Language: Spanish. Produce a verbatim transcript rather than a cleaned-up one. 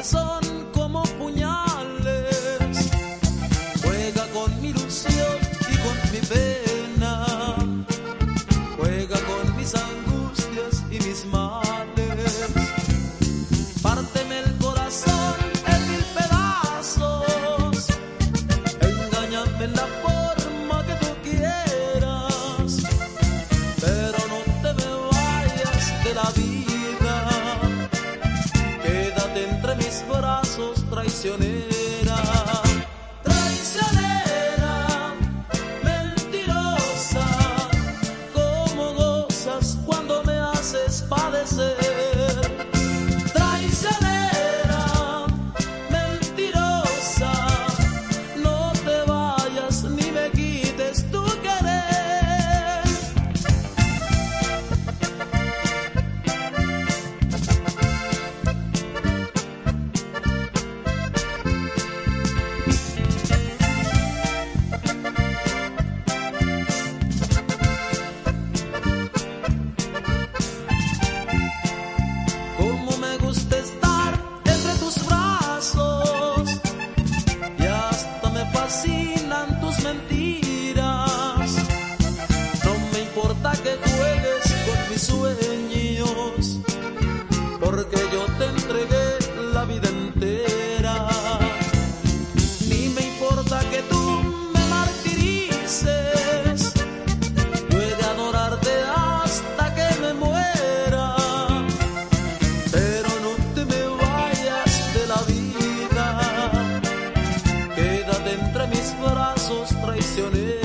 que son como puñales. Juega con mi ilusión y con mi pena, juega con mis angustias y mis males. Párteme el corazón en mil pedazos, engáñame en la forma que tú quieras, pero no te me vayas de la vida, quédate entre mis brazos, traicionera, traicionera, mentirosa, cómo gozas cuando me haces padecer. Traicionera, mentirosa, no te vayas ni me quites tu querer. Cómo me gusta estar entre tus brazos y hasta me fascinan tus mentiras. No me importa que juegues con mis sueños, porque yo te entregué la vida entera. Ni me importa que tú me martirices, yo he de adorarte hasta que me muera, pero no te me vayas de la vida, quédate entre mis brazos, traicionera.